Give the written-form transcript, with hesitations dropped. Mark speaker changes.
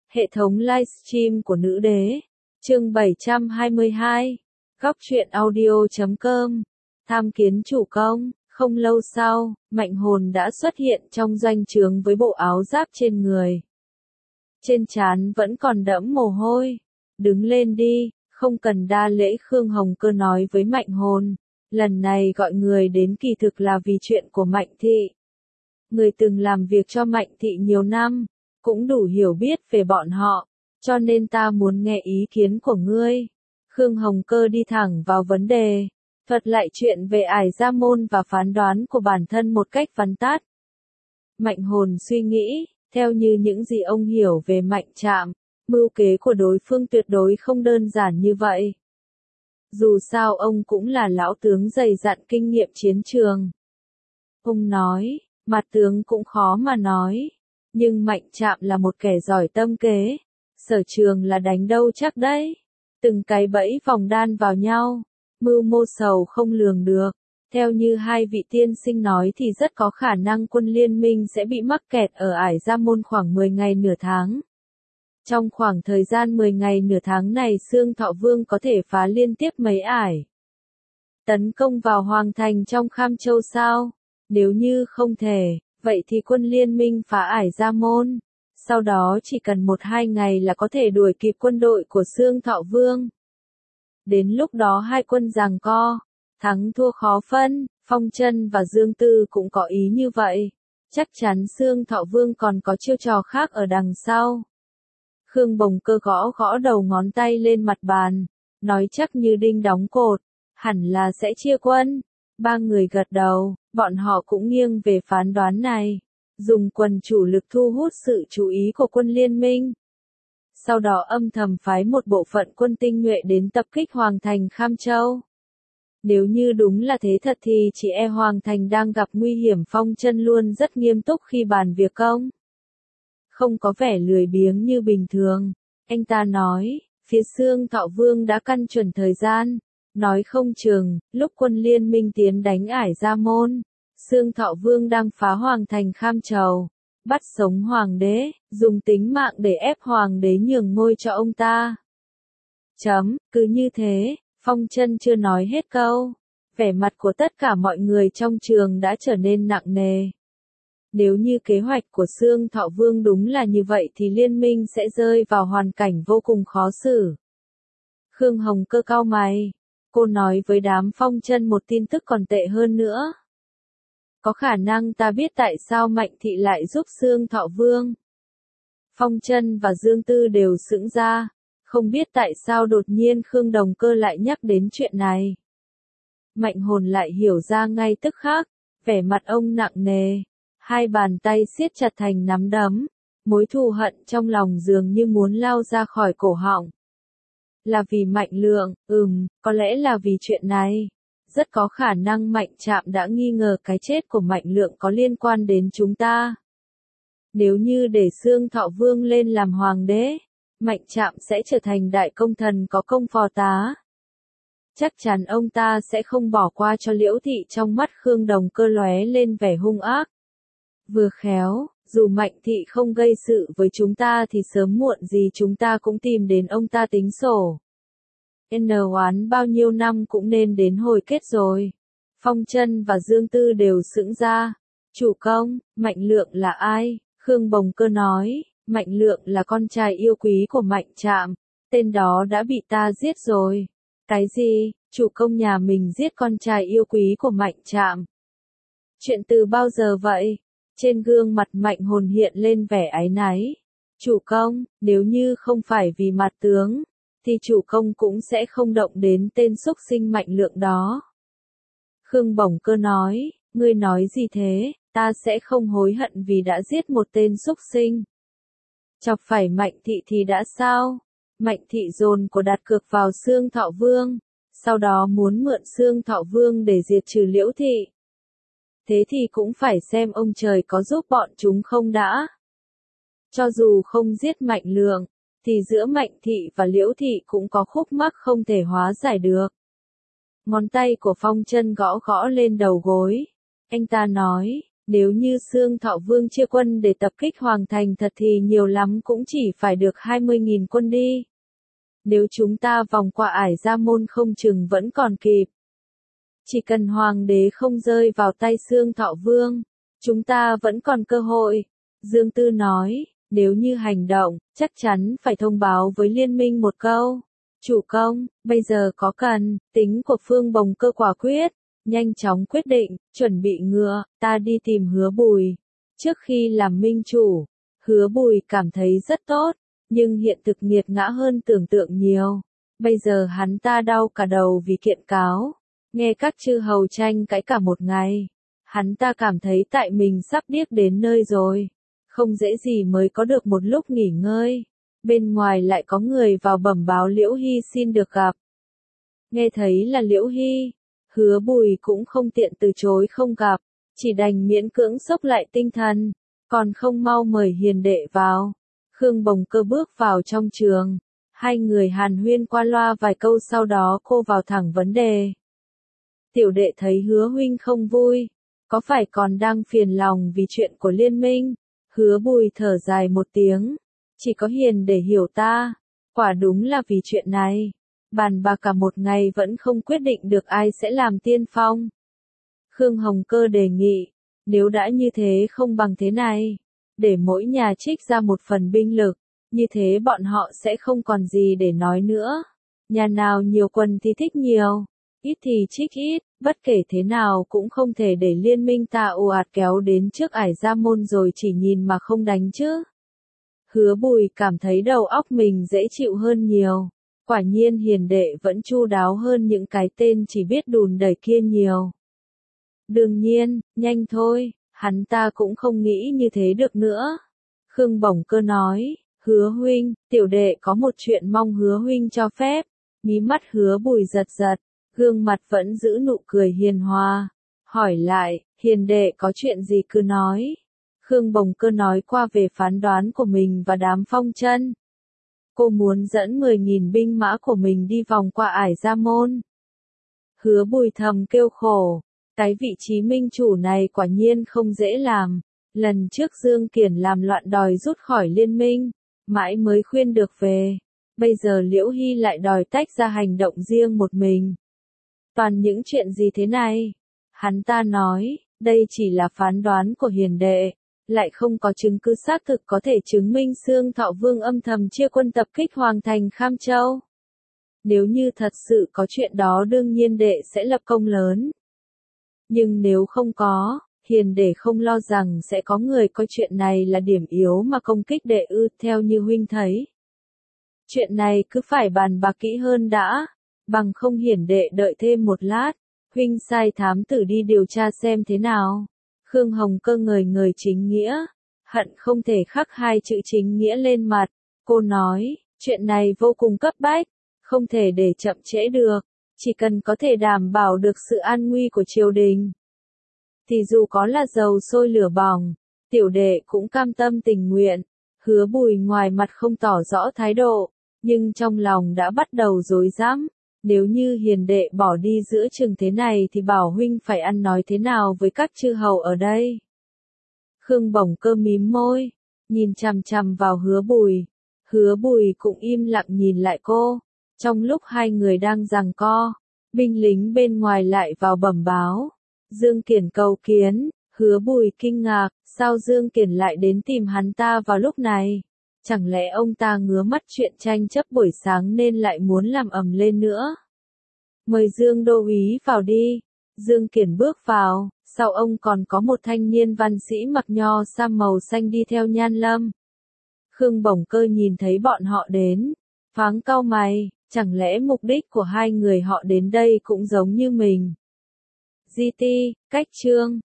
Speaker 1: Hệ thống livestream của nữ đế. Chương 722. Góc truyện audio.com. Tham kiến chủ công. Không lâu sau, Mạnh Hồn đã xuất hiện trong doanh trướng với bộ áo giáp trên người. Trên trán vẫn còn đẫm mồ hôi. Đứng lên đi, không cần đa lễ. Khương Hồng Cơ nói với Mạnh Hồn. Lần này gọi người đến kỳ thực là vì chuyện của Mạnh Thị. Người từng làm việc cho Mạnh Thị nhiều năm, cũng đủ hiểu biết về bọn họ, cho nên ta muốn nghe ý kiến của ngươi. Khương Hồng Cơ đi thẳng vào vấn đề, thuật lại chuyện về Ải Gia Môn và phán đoán của bản thân một cách vắn tắt. Mạnh Hồn suy nghĩ, theo như những gì ông hiểu về Mạnh Trạm, mưu kế của đối phương tuyệt đối không đơn giản như vậy. Dù sao ông cũng là lão tướng dày dặn kinh nghiệm chiến trường. Ông nói, mặt tướng cũng khó mà nói, nhưng Mạnh Trạm là một kẻ giỏi tâm kế, sở trường là đánh đâu chắc đấy. Từng cái bẫy vòng đan vào nhau, mưu mô sầu không lường được. Theo như hai vị tiên sinh nói thì rất có khả năng quân liên minh sẽ bị mắc kẹt ở Ải Gia Môn khoảng 10 ngày nửa tháng. Trong khoảng thời gian 10 ngày nửa tháng này Xương Thọ Vương có thể phá liên tiếp mấy ải. Tấn công vào Hoàng Thành trong Kham Châu sao? Nếu như không thể, vậy thì quân liên minh phá Ải Gia Môn. Sau đó chỉ cần 1-2 ngày là có thể đuổi kịp quân đội của Xương Thọ Vương. Đến lúc đó hai quân giằng co, thắng thua khó phân. Phong Chân và Dương Tư cũng có ý như vậy. Chắc chắn Xương Thọ Vương còn có chiêu trò khác ở đằng sau. Khương Bồng Cơ gõ gõ đầu ngón tay lên mặt bàn, nói chắc như đinh đóng cột, hẳn là sẽ chia quân. Ba người gật đầu, bọn họ cũng nghiêng về phán đoán này, dùng quần chủ lực thu hút sự chú ý của quân liên minh. Sau đó âm thầm phái một bộ phận quân tinh nhuệ đến tập kích Hoàng Thành Kham Châu. Nếu như đúng là thế thật thì chỉ e Hoàng Thành đang gặp nguy hiểm. Phong Chân luôn rất nghiêm túc khi bàn việc công. Không có vẻ lười biếng như bình thường. Anh ta nói, phía Xương Thọ Vương đã căn chuẩn thời gian. Nói không chừng, lúc quân liên minh tiến đánh Ải Gia Môn, Xương Thọ Vương đang phá Hoàng Thành Kham Châu, bắt sống Hoàng đế, dùng tính mạng để ép Hoàng đế nhường ngôi cho ông ta. Cứ như thế, Phong Chân chưa nói hết câu. Vẻ mặt của tất cả mọi người trong trường đã trở nên nặng nề. Nếu như kế hoạch của Xương Thọ Vương đúng là như vậy thì liên minh sẽ rơi vào hoàn cảnh vô cùng khó xử. Khương Hồng Cơ cau mày. Cô nói với đám Phong Chân một tin tức còn tệ hơn nữa. Có khả năng ta biết tại sao Mạnh Thị lại giúp Xương Thọ Vương. Phong Chân và Dương Tư đều sững ra. Không biết tại sao đột nhiên Khương Đồng Cơ lại nhắc đến chuyện này. Mạnh Hồn lại hiểu ra ngay tức khắc. Vẻ mặt ông nặng nề. Hai bàn tay siết chặt thành nắm đấm, mối thù hận trong lòng dường như muốn lao ra khỏi cổ họng. Là vì Mạnh Lượng, có lẽ là vì chuyện này. Rất có khả năng Mạnh Trạm đã nghi ngờ cái chết của Mạnh Lượng có liên quan đến chúng ta. Nếu như để Xương Thọ Vương lên làm hoàng đế, Mạnh Trạm sẽ trở thành đại công thần có công phò tá. Chắc chắn ông ta sẽ không bỏ qua cho Liễu Thị. Trong mắt Khương Đồng Cơ lóe lên vẻ hung ác. Vừa khéo, dù Mạnh Thị không gây sự với chúng ta thì sớm muộn gì chúng ta cũng tìm đến ông ta tính sổ. Oán bao nhiêu năm cũng nên đến hồi kết rồi. Phong Chân và Dương Tư đều sững ra. Chủ công, Mạnh Lượng là ai? Khương Bồng Cơ nói, Mạnh Lượng là con trai yêu quý của Mạnh Trạm. Tên đó đã bị ta giết rồi. Cái gì? Chủ công nhà mình giết con trai yêu quý của Mạnh Trạm? Chuyện từ bao giờ vậy? Trên gương mặt Mạnh Hồn hiện lên vẻ áy náy. Chủ công, nếu như không phải vì mặt tướng, thì chủ công cũng sẽ không động đến tên xúc sinh Mạnh Lượng đó. Khương Bồng Cơ nói, ngươi nói gì thế, ta sẽ không hối hận vì đã giết một tên xúc sinh. Chọc phải Mạnh Thị thì đã sao? Mạnh Thị dồn của đặt cược vào Xương Thọ Vương, sau đó muốn mượn Xương Thọ Vương để diệt trừ Liễu Thị. Thế thì cũng phải xem ông trời có giúp bọn chúng không đã. Cho dù không giết Mạnh Lượng, thì giữa Mạnh Thị và Liễu Thị cũng có khúc mắc không thể hóa giải được. Ngón tay của Phong Chân gõ gõ lên đầu gối. Anh ta nói, Nếu như Xương Thọ Vương chia quân để tập kích Hoàng Thành thật thì nhiều lắm cũng chỉ phải được 20.000 quân đi. Nếu chúng ta vòng qua Ải Gia Môn không chừng vẫn còn kịp. Chỉ cần Hoàng đế không rơi vào tay Xương Thọ Vương, chúng ta vẫn còn cơ hội. Dương Tư nói, nếu như hành động, chắc chắn phải thông báo với liên minh một câu. Chủ công, bây giờ có cần, tính của Phương Bồng Cơ quả quyết, nhanh chóng quyết định, chuẩn bị ngựa, ta đi tìm Hứa Bùi. Trước khi làm minh chủ, Hứa Bùi cảm thấy rất tốt, nhưng hiện thực nghiệt ngã hơn tưởng tượng nhiều. Bây giờ hắn ta đau cả đầu vì kiện cáo, nghe các chư hầu tranh cãi cả một ngày. Hắn ta cảm thấy tại mình sắp điếc đến nơi rồi, không dễ gì mới có được một lúc nghỉ ngơi. Bên ngoài lại có người vào bẩm báo Liễu Hy xin được gặp. Nghe thấy là Liễu Hy, Hứa Bùi cũng không tiện từ chối không gặp, chỉ đành miễn cưỡng xốc lại tinh thần, còn không mau mời hiền đệ vào. Khương Bồng Cơ bước vào trong trường, hai người hàn huyên qua loa vài câu sau đó cô vào thẳng vấn đề. Tiểu đệ thấy Hứa huynh không vui, có phải còn đang phiền lòng vì chuyện của liên minh? Hứa Bùi thở dài một tiếng, chỉ có hiền để hiểu ta, quả đúng là vì chuyện này. Bàn bạc cả một ngày vẫn không quyết định được ai sẽ làm tiên phong. Khương Hồng Cơ đề nghị, nếu đã như thế không bằng thế này, để mỗi nhà trích ra một phần binh lực, như thế bọn họ sẽ không còn gì để nói nữa. Nhà nào nhiều quân thì thích nhiều, ít thì trích ít, bất kể thế nào cũng không thể để liên minh ta ồ ạt kéo đến trước Ải Gia Môn rồi chỉ nhìn mà không đánh chứ. Hứa Bùi cảm thấy đầu óc mình dễ chịu hơn nhiều. Quả nhiên hiền đệ vẫn chu đáo hơn những cái tên chỉ biết đùn đẩy kia nhiều. Đương nhiên, nhanh thôi, hắn ta cũng không nghĩ như thế được nữa. Khương Bồng Cơ nói, Hứa huynh, tiểu đệ có một chuyện mong Hứa huynh cho phép. Mí mắt Hứa Bùi giật giật, gương mặt vẫn giữ nụ cười hiền hòa. Hỏi lại, hiền đệ có chuyện gì cứ nói. Khương Bồng Cơ nói qua về phán đoán của mình và đám phong chân. Cô muốn dẫn 10.000 binh mã của mình đi vòng qua Ải Gia Môn. Hứa Bùi thầm kêu khổ, cái vị trí minh chủ này quả nhiên không dễ làm. Lần trước Dương Kiển làm loạn đòi rút khỏi liên minh, mãi mới khuyên được về. Bây giờ Liễu Hy lại đòi tách ra hành động riêng một mình. Toàn những chuyện gì thế này? Hắn ta nói, đây chỉ là phán đoán của hiền đệ, lại không có chứng cứ xác thực có thể chứng minh Xương Thọ Vương âm thầm chia quân tập kích Hoàng thành Kham Châu. Nếu như thật sự có chuyện đó đương nhiên đệ sẽ lập công lớn. Nhưng nếu không có, hiền đệ không lo rằng sẽ có người coi chuyện này là điểm yếu mà công kích đệ ư theo như huynh thấy. Chuyện này cứ phải bàn bạc kỹ hơn đã, bằng không hiền đệ đợi thêm một lát, huynh sai thám tử đi điều tra xem thế nào. Khương Hồng Cơ ngời ngời chính nghĩa, hận không thể khắc hai chữ chính nghĩa lên mặt. Cô nói, chuyện này vô cùng cấp bách, không thể để chậm trễ được, chỉ cần có thể đảm bảo được sự an nguy của triều đình. Thì dù có là dầu sôi lửa bỏng, tiểu đệ cũng cam tâm tình nguyện. Hứa Bùi ngoài mặt không tỏ rõ thái độ, nhưng trong lòng đã bắt đầu rối rắm. Nếu như hiền đệ bỏ đi giữa chừng thế này thì bảo huynh phải ăn nói thế nào với các chư hầu ở đây. Khương Bồng Cơ mím môi, nhìn chằm chằm vào Hứa Bùi. Hứa Bùi cũng im lặng nhìn lại cô. Trong lúc hai người đang giằng co, binh lính bên ngoài lại vào bẩm báo. Dương Kiển cầu kiến. Hứa Bùi kinh ngạc, sao Dương Kiển lại đến tìm hắn ta vào lúc này? Chẳng lẽ ông ta ngứa mắt chuyện tranh chấp buổi sáng nên lại muốn làm ầm lên nữa? Mời Dương đô úy vào đi. Dương Kiển bước vào, sau ông còn có một thanh niên văn sĩ mặc nho sam màu xanh đi theo Nhan Lâm. Khương Bồng Cơ nhìn thấy bọn họ đến, thoáng cau mày, chẳng lẽ mục đích của hai người họ đến đây cũng giống như mình? GT, cách chương